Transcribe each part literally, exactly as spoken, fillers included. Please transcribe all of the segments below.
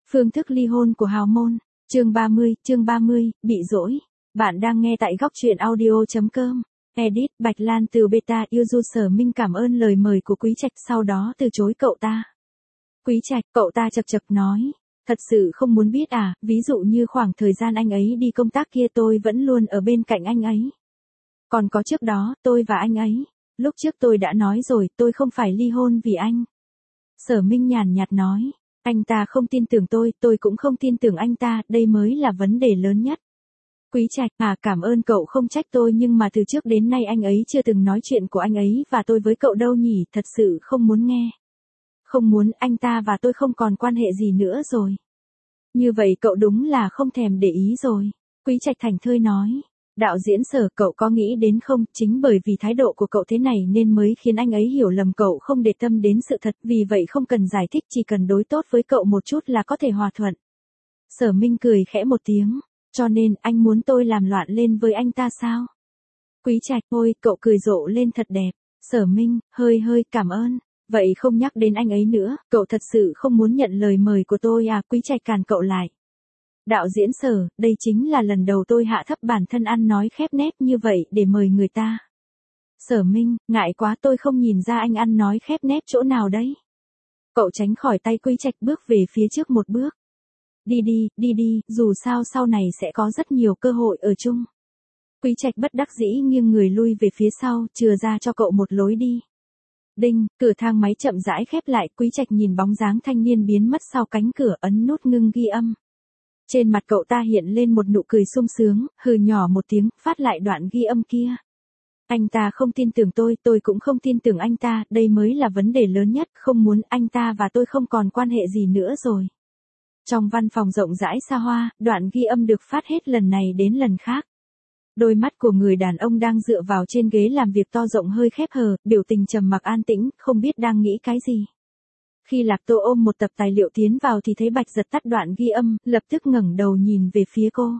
Phương thức ly hôn của hào môn. Chương ba mươi, chương ba mươi, bị dỗi. Bạn đang nghe tại góc truyện audio chấm com. Edit, Bạch Lan từ beta yêu du Sở Minh cảm ơn lời mời của Quý Trạch sau đó từ chối cậu ta. Quý Trạch, cậu ta chật chật nói. Thật sự không muốn biết à, ví dụ như khoảng thời gian anh ấy đi công tác kia tôi vẫn luôn ở bên cạnh anh ấy. Còn có trước đó, tôi và anh ấy. Lúc trước tôi đã nói rồi, tôi không phải ly hôn vì anh. Sở Minh nhàn nhạt nói. Anh ta không tin tưởng tôi, tôi cũng không tin tưởng anh ta, đây mới là vấn đề lớn nhất. Quý Trạch, à cảm ơn cậu không trách tôi nhưng mà từ trước đến nay anh ấy chưa từng nói chuyện của anh ấy và tôi với cậu đâu nhỉ, thật sự không muốn nghe. Không muốn, anh ta và tôi không còn quan hệ gì nữa rồi. Như vậy cậu đúng là không thèm để ý rồi. Quý Trạch thảnh thơi nói. Đạo diễn Sở, cậu có nghĩ đến không, chính bởi vì thái độ của cậu thế này nên mới khiến anh ấy hiểu lầm cậu không để tâm đến sự thật, vì vậy không cần giải thích, chỉ cần đối tốt với cậu một chút là có thể hòa thuận. Sở Minh cười khẽ một tiếng, cho nên anh muốn tôi làm loạn lên với anh ta sao? Quý Trạch, ôi, cậu cười rộ lên thật đẹp. Sở Minh, hơi hơi cảm ơn. Vậy không nhắc đến anh ấy nữa, cậu thật sự không muốn nhận lời mời của tôi à? Quý Trạch càn cậu lại. Đạo diễn Sở, đây chính là lần đầu tôi hạ thấp bản thân ăn nói khép nép như vậy để mời người ta. Sở Minh, ngại quá tôi không nhìn ra anh ăn nói khép nép chỗ nào đấy. Cậu tránh khỏi tay Quý Trạch bước về phía trước một bước. Đi đi, đi đi, dù sao sau này sẽ có rất nhiều cơ hội ở chung. Quý Trạch bất đắc dĩ nghiêng người lui về phía sau, chừa ra cho cậu một lối đi. Đinh, cửa thang máy chậm rãi khép lại, Quý Trạch nhìn bóng dáng thanh niên biến mất sau cánh cửa, ấn nút ngưng ghi âm. Trên mặt cậu ta hiện lên một nụ cười sung sướng, hừ nhỏ một tiếng, phát lại đoạn ghi âm kia. Anh ta không tin tưởng tôi, tôi cũng không tin tưởng anh ta, đây mới là vấn đề lớn nhất, không muốn anh ta và tôi không còn quan hệ gì nữa rồi. Trong văn phòng rộng rãi xa hoa, đoạn ghi âm được phát hết lần này đến lần khác. Đôi mắt của người đàn ông đang dựa vào trên ghế làm việc to rộng hơi khép hờ, biểu tình trầm mặc an tĩnh, không biết đang nghĩ cái gì. Khi Lạc Tô ôm một tập tài liệu tiến vào thì thấy Bạch Giật tắt đoạn ghi âm, lập tức ngẩng đầu nhìn về phía cô.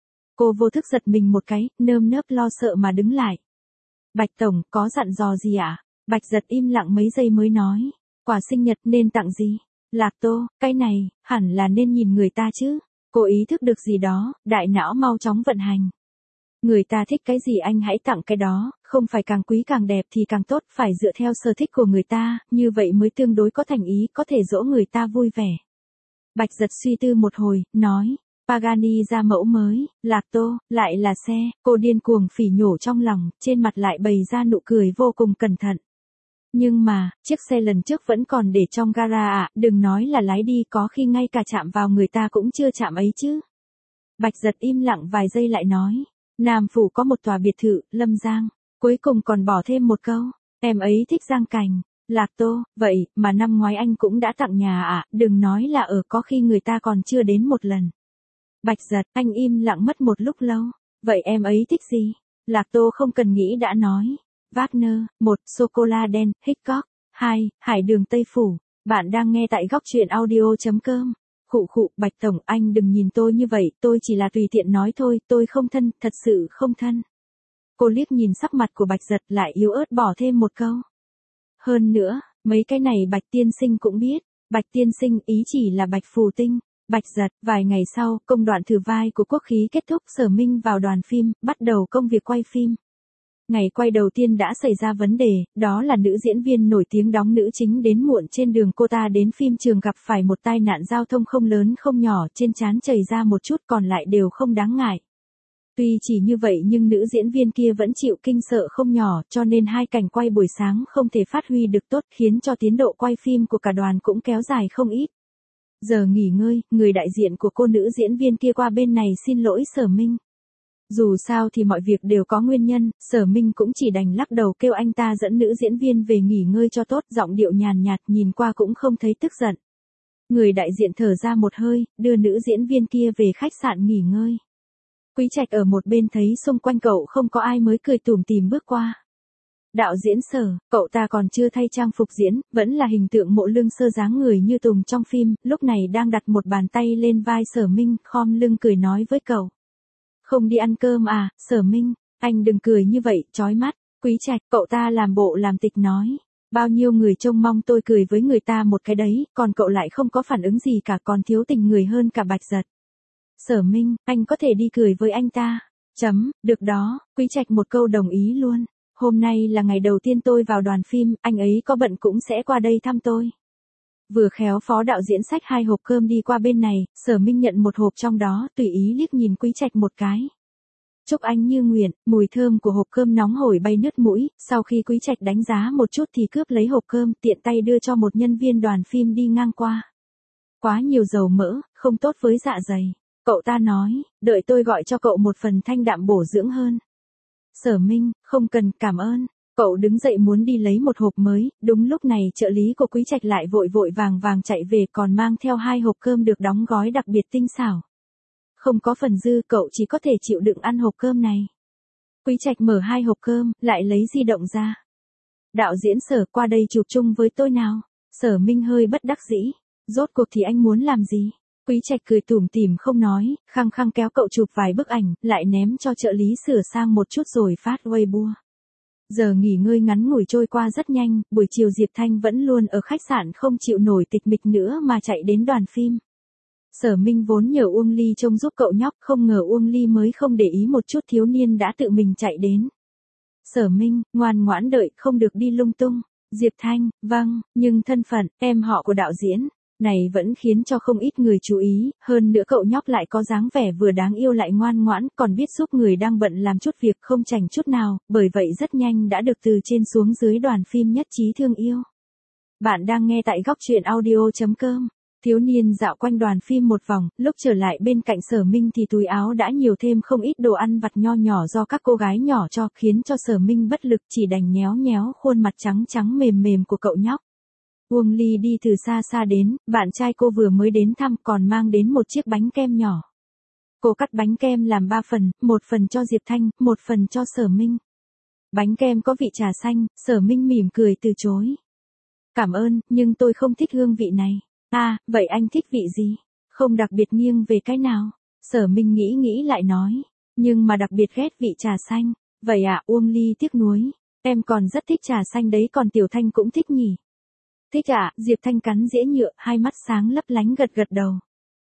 Cô vô thức giật mình một cái, nơm nớp lo sợ mà đứng lại. Bạch Tổng, có dặn dò gì ạ? À? Bạch Giật im lặng mấy giây mới nói. Quà sinh nhật nên tặng gì? Lạc Tô, cái này, hẳn là nên nhìn người ta chứ. Cô ý thức được gì đó, đại não mau chóng vận hành. Người ta thích cái gì anh hãy tặng cái đó, không phải càng quý càng đẹp thì càng tốt, phải dựa theo sở thích của người ta, như vậy mới tương đối có thành ý, có thể dỗ người ta vui vẻ. Bạch Giật suy tư một hồi, nói, Pagani ra mẫu mới, Lạc Tô, lại là xe, cô điên cuồng phỉ nhổ trong lòng, trên mặt lại bày ra nụ cười vô cùng cẩn thận. Nhưng mà, chiếc xe lần trước vẫn còn để trong gara ạ, à, đừng nói là lái đi, có khi ngay cả chạm vào người ta cũng chưa chạm ấy chứ. Bạch Giật im lặng vài giây lại nói. Nam Phủ có một tòa biệt thự, Lâm Giang. Cuối cùng còn bỏ thêm một câu. Em ấy thích Giang Cảnh. Lạc Tô, vậy, mà năm ngoái anh cũng đã tặng nhà ạ, à, đừng nói là ở có khi người ta còn chưa đến một lần. Bạch Giật, anh im lặng mất một lúc lâu. Vậy em ấy thích gì? Lạc Tô không cần nghĩ đã nói. Wagner, một, sô-cô-la đen, Hitchcock, hai, Hải đường Tây Phủ. Bạn đang nghe tại góc truyện audio chấm com. Khụ khụ, Bạch Tổng, anh đừng nhìn tôi như vậy, tôi chỉ là tùy tiện nói thôi, tôi không thân, thật sự không thân. Cô liếc nhìn sắc mặt của Bạch Giật lại yếu ớt bỏ thêm một câu. Hơn nữa, mấy cái này Bạch Tiên Sinh cũng biết, Bạch Tiên Sinh ý chỉ là Bạch Phù Tinh. Bạch Giật, vài ngày sau, công đoạn thử vai của Quốc Khí kết thúc, Sở Minh vào đoàn phim, bắt đầu công việc quay phim. Ngày quay đầu tiên đã xảy ra vấn đề, đó là nữ diễn viên nổi tiếng đóng nữ chính đến muộn trên đường cô ta đến phim trường gặp phải một tai nạn giao thông không lớn không nhỏ, trên trán chảy ra một chút còn lại đều không đáng ngại. Tuy chỉ như vậy nhưng nữ diễn viên kia vẫn chịu kinh sợ không nhỏ, cho nên hai cảnh quay buổi sáng không thể phát huy được tốt, khiến cho tiến độ quay phim của cả đoàn cũng kéo dài không ít. Giờ nghỉ ngơi, người đại diện của cô nữ diễn viên kia qua bên này xin lỗi Sở Minh. Dù sao thì mọi việc đều có nguyên nhân, Sở Minh cũng chỉ đành lắc đầu kêu anh ta dẫn nữ diễn viên về nghỉ ngơi cho tốt, giọng điệu nhàn nhạt nhìn qua cũng không thấy tức giận. Người đại diện thở ra một hơi, đưa nữ diễn viên kia về khách sạn nghỉ ngơi. Quý Trạch ở một bên thấy xung quanh cậu không có ai mới cười tủm tỉm bước qua. Đạo diễn Sở, cậu ta còn chưa thay trang phục diễn, vẫn là hình tượng Mộ Lương Sơ dáng người như Tùng trong phim, lúc này đang đặt một bàn tay lên vai Sở Minh, khom lưng cười nói với cậu. Không đi ăn cơm à, Sở Minh, anh đừng cười như vậy, chói mắt. Quý Trạch, cậu ta làm bộ làm tịch nói. Bao nhiêu người trông mong tôi cười với người ta một cái đấy, còn cậu lại không có phản ứng gì cả, còn thiếu tình người hơn cả Bạch Giật. Sở Minh, anh có thể đi cười với anh ta. Chấm, được đó, Quý Trạch một câu đồng ý luôn. Hôm nay là ngày đầu tiên tôi vào đoàn phim, anh ấy có bận cũng sẽ qua đây thăm tôi. Vừa khéo phó đạo diễn xách hai hộp cơm đi qua bên này, Sở Minh nhận một hộp trong đó, tùy ý liếc nhìn Quý Trạch một cái. Chúc anh như nguyện, mùi thơm của hộp cơm nóng hổi bay nứt mũi, sau khi Quý Trạch đánh giá một chút thì cướp lấy hộp cơm, tiện tay đưa cho một nhân viên đoàn phim đi ngang qua. Quá nhiều dầu mỡ, không tốt với dạ dày. Cậu ta nói, đợi tôi gọi cho cậu một phần thanh đạm bổ dưỡng hơn. Sở Minh, không cần, cảm ơn. Cậu đứng dậy muốn đi lấy một hộp mới, đúng lúc này trợ lý của Quý Trạch lại vội vội vàng vàng chạy về còn mang theo hai hộp cơm được đóng gói đặc biệt tinh xảo. Không có phần dư, cậu chỉ có thể chịu đựng ăn hộp cơm này. Quý Trạch mở hai hộp cơm, lại lấy di động ra. Đạo diễn Sở, qua đây chụp chung với tôi nào. Sở Minh hơi bất đắc dĩ. Rốt cuộc thì anh muốn làm gì? Quý Trạch cười tủm tỉm không nói, khăng khăng kéo cậu chụp vài bức ảnh, lại ném cho trợ lý sửa sang một chút rồi phát Weibo. Giờ nghỉ ngơi ngắn ngủi trôi qua rất nhanh, buổi chiều Diệp Thanh vẫn luôn ở khách sạn không chịu nổi tịch mịch nữa mà chạy đến đoàn phim. Sở Minh vốn nhờ Uông Ly trông giúp cậu nhóc, không ngờ Uông Ly mới không để ý một chút thiếu niên đã tự mình chạy đến. Sở Minh, ngoan ngoãn đợi, không được đi lung tung. Diệp Thanh, vâng, nhưng thân phận, em họ của đạo diễn, này vẫn khiến cho không ít người chú ý, hơn nữa cậu nhóc lại có dáng vẻ vừa đáng yêu lại ngoan ngoãn, còn biết giúp người đang bận làm chút việc không chảnh chút nào, bởi vậy rất nhanh đã được từ trên xuống dưới đoàn phim nhất trí thương yêu. Bạn đang nghe tại góc truyện audio chấm com. Thiếu niên dạo quanh đoàn phim một vòng, lúc trở lại bên cạnh Sở Minh thì túi áo đã nhiều thêm không ít đồ ăn vặt nho nhỏ do các cô gái nhỏ cho, khiến cho Sở Minh bất lực chỉ đành nhéo nhéo khuôn mặt trắng trắng mềm mềm của cậu nhóc. Uông Ly đi từ xa xa đến, bạn trai cô vừa mới đến thăm còn mang đến một chiếc bánh kem nhỏ. Cô cắt bánh kem làm ba phần, một phần cho Diệp Thanh, một phần cho Sở Minh. Bánh kem có vị trà xanh, Sở Minh mỉm cười từ chối. Cảm ơn, nhưng tôi không thích hương vị này. À, vậy anh thích vị gì? Không đặc biệt nghiêng về cái nào? Sở Minh nghĩ nghĩ lại nói. Nhưng mà đặc biệt ghét vị trà xanh. Vậy à, Uông Ly tiếc nuối. Em còn rất thích trà xanh đấy, còn Tiểu Thanh cũng thích nhỉ? Thích à, Diệp Thanh cắn dĩa nhựa, hai mắt sáng lấp lánh gật gật đầu.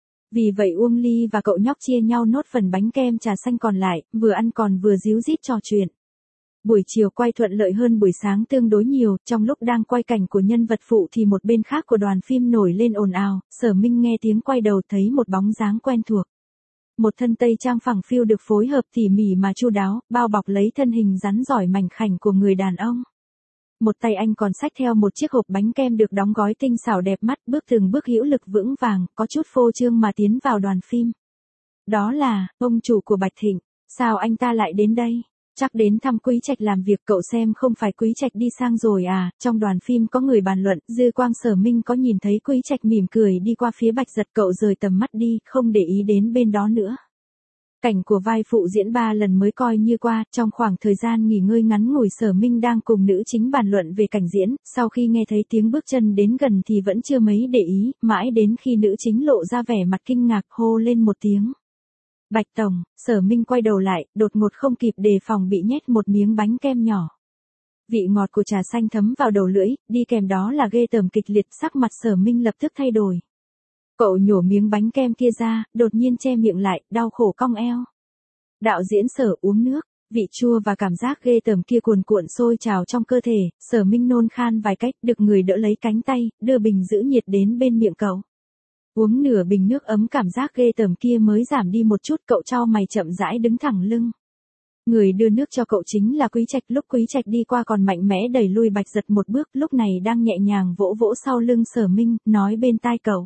Vì vậy Uông Ly và cậu nhóc chia nhau nốt phần bánh kem trà xanh còn lại, vừa ăn còn vừa díu dít trò chuyện. Buổi chiều quay thuận lợi hơn buổi sáng tương đối nhiều, trong lúc đang quay cảnh của nhân vật phụ thì một bên khác của đoàn phim nổi lên ồn ào, Sở Minh nghe tiếng quay đầu thấy một bóng dáng quen thuộc. Một thân tây trang phẳng phiu được phối hợp tỉ mỉ mà chu đáo, bao bọc lấy thân hình rắn rỏi mảnh khảnh của người đàn ông. Một tay anh còn xách theo một chiếc hộp bánh kem được đóng gói tinh xảo đẹp mắt, bước từng bước hữu lực vững vàng, có chút phô trương mà tiến vào đoàn phim. Đó là, ông chủ của Bạch Thịnh, sao anh ta lại đến đây? Chắc đến thăm Quý Trạch làm việc, cậu xem không phải Quý Trạch đi sang rồi à? Trong đoàn phim có người bàn luận, dư quang Sở Minh có nhìn thấy Quý Trạch mỉm cười đi qua phía Bạch Giật, cậu rời tầm mắt đi, không để ý đến bên đó nữa. Cảnh của vai phụ diễn ba lần mới coi như qua, trong khoảng thời gian nghỉ ngơi ngắn ngủi Sở Minh đang cùng nữ chính bàn luận về cảnh diễn, sau khi nghe thấy tiếng bước chân đến gần thì vẫn chưa mấy để ý, mãi đến khi nữ chính lộ ra vẻ mặt kinh ngạc hô lên một tiếng. Bạch Tổng, Sở Minh quay đầu lại, đột ngột không kịp đề phòng bị nhét một miếng bánh kem nhỏ. Vị ngọt của trà xanh thấm vào đầu lưỡi, đi kèm đó là ghê tởm kịch liệt, sắc mặt Sở Minh lập tức thay đổi. Cậu nhổ miếng bánh kem kia ra, đột nhiên che miệng lại, đau khổ cong eo. Đạo diễn Sở uống nước, vị chua và cảm giác ghê tởm kia cuồn cuộn sôi trào trong cơ thể, Sở Minh nôn khan vài cách, được người đỡ lấy cánh tay, đưa bình giữ nhiệt đến bên miệng cậu. Uống nửa bình nước ấm, cảm giác ghê tởm kia mới giảm đi một chút, cậu chau mày chậm rãi đứng thẳng lưng. Người đưa nước cho cậu chính là Quý Trạch, lúc Quý Trạch đi qua còn mạnh mẽ đẩy lui Bạch Giật một bước, lúc này đang nhẹ nhàng vỗ vỗ sau lưng Sở Minh, nói bên tai cậu.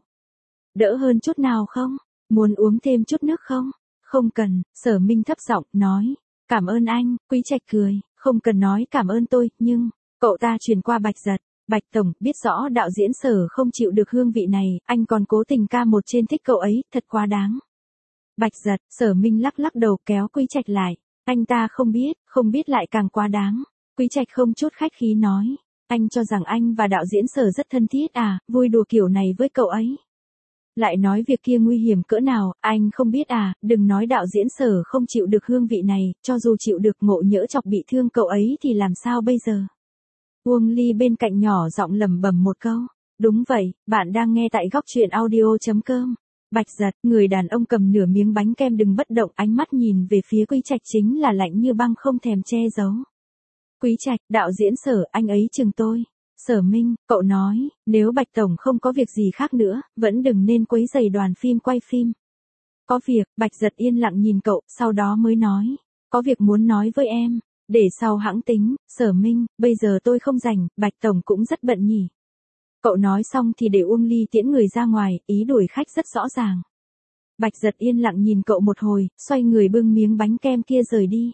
Đỡ hơn chút nào không? Muốn uống thêm chút nước không? Không cần, Sở Minh thấp giọng nói. Cảm ơn anh, Quý Trạch cười, không cần nói cảm ơn tôi, nhưng, cậu ta truyền qua Bạch Giật. Bạch Tổng, biết rõ đạo diễn Sở không chịu được hương vị này, anh còn cố tình ca một trên thích cậu ấy, thật quá đáng. Bạch Giật, Sở Minh lắc lắc đầu kéo Quý Trạch lại. Anh ta không biết, không biết lại càng quá đáng. Quý Trạch không chút khách khí nói. Anh cho rằng anh và đạo diễn Sở rất thân thiết à, vui đùa kiểu này với cậu ấy. Lại nói việc kia nguy hiểm cỡ nào, anh không biết à, đừng nói đạo diễn Sở không chịu được hương vị này, cho dù chịu được ngộ nhỡ chọc bị thương cậu ấy thì làm sao bây giờ. Uông Ly bên cạnh nhỏ giọng lẩm bẩm một câu. Đúng vậy, bạn đang nghe tại góc truyện audio.com. Bạch Giật, người đàn ông cầm nửa miếng bánh kem đừng bất động, ánh mắt nhìn về phía Quý Trạch chính là lạnh như băng không thèm che giấu. Quý Trạch, đạo diễn Sở, anh ấy chừng tôi. Sở Minh, cậu nói, nếu Bạch Tổng không có việc gì khác nữa, vẫn đừng nên quấy rầy đoàn phim quay phim. Có việc, Bạch Giật yên lặng nhìn cậu, sau đó mới nói. Có việc muốn nói với em, để sau hãng tính. Sở Minh, bây giờ tôi không rảnh, Bạch Tổng cũng rất bận nhỉ. Cậu nói xong thì để Uông Ly tiễn người ra ngoài, ý đuổi khách rất rõ ràng. Bạch Giật yên lặng nhìn cậu một hồi, xoay người bưng miếng bánh kem kia rời đi.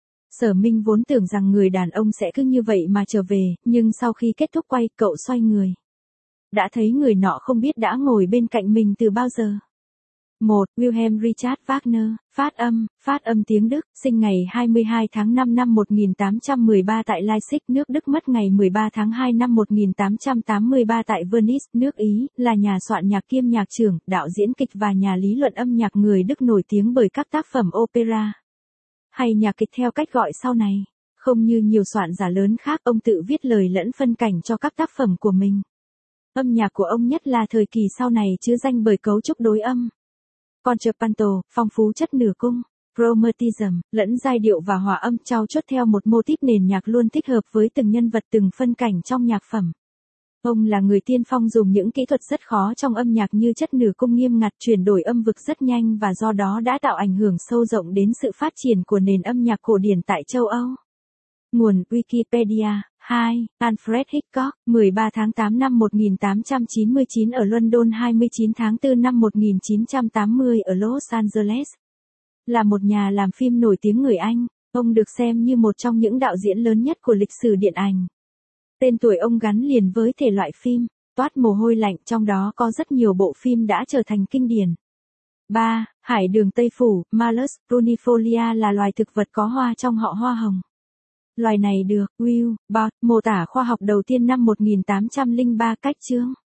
Sở Minh vốn tưởng rằng người đàn ông sẽ cứ như vậy mà trở về, nhưng sau khi kết thúc quay, cậu xoay người. Đã thấy người nọ không biết đã ngồi bên cạnh mình từ bao giờ. một. Wilhelm Richard Wagner, phát âm, phát âm tiếng Đức, sinh ngày hai mươi hai tháng năm năm một nghìn tám trăm mười ba tại Leipzig, nước Đức, mất ngày mười ba tháng hai năm một nghìn tám trăm tám mươi ba tại Venice, nước Ý, là nhà soạn nhạc kiêm nhạc trưởng, đạo diễn kịch và nhà lý luận âm nhạc người Đức nổi tiếng bởi các tác phẩm opera hay nhạc kịch theo cách gọi sau này. Không như nhiều soạn giả lớn khác, ông tự viết lời lẫn phân cảnh cho các tác phẩm của mình. Âm nhạc của ông nhất là thời kỳ sau này chứa danh bởi cấu trúc đối âm contrapunto, phong phú chất nửa cung, chromatism, lẫn giai điệu và hòa âm trau chuốt theo một mô típ nền nhạc luôn thích hợp với từng nhân vật, từng phân cảnh trong nhạc phẩm. Ông là người tiên phong dùng những kỹ thuật rất khó trong âm nhạc như chất nửa cung nghiêm ngặt, chuyển đổi âm vực rất nhanh và do đó đã tạo ảnh hưởng sâu rộng đến sự phát triển của nền âm nhạc cổ điển tại châu Âu. Nguồn Wikipedia. hai. Alfred Hitchcock, mười ba tháng tám năm một nghìn tám trăm chín mươi chín ở London, hai mươi chín tháng tư năm một nghìn chín trăm tám mươi ở Los Angeles. Là một nhà làm phim nổi tiếng người Anh, ông được xem như một trong những đạo diễn lớn nhất của lịch sử điện ảnh. Tên tuổi ông gắn liền với thể loại phim toát mồ hôi lạnh, trong đó có rất nhiều bộ phim đã trở thành kinh điển. ba. Hải đường Tây Phủ, Malus prunifolia là loài thực vật có hoa trong họ hoa hồng. Loài này được Will Bott mô tả khoa học đầu tiên năm một nghìn tám trăm lẻ ba cách chương.